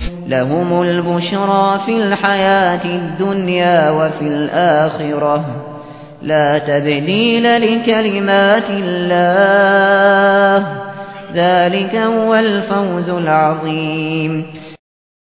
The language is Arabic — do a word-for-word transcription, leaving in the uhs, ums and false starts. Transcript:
لهم البشرى في الحياة الدنيا وفي الآخرة لا تبديل لكلمات الله ذلك هو الفوز العظيم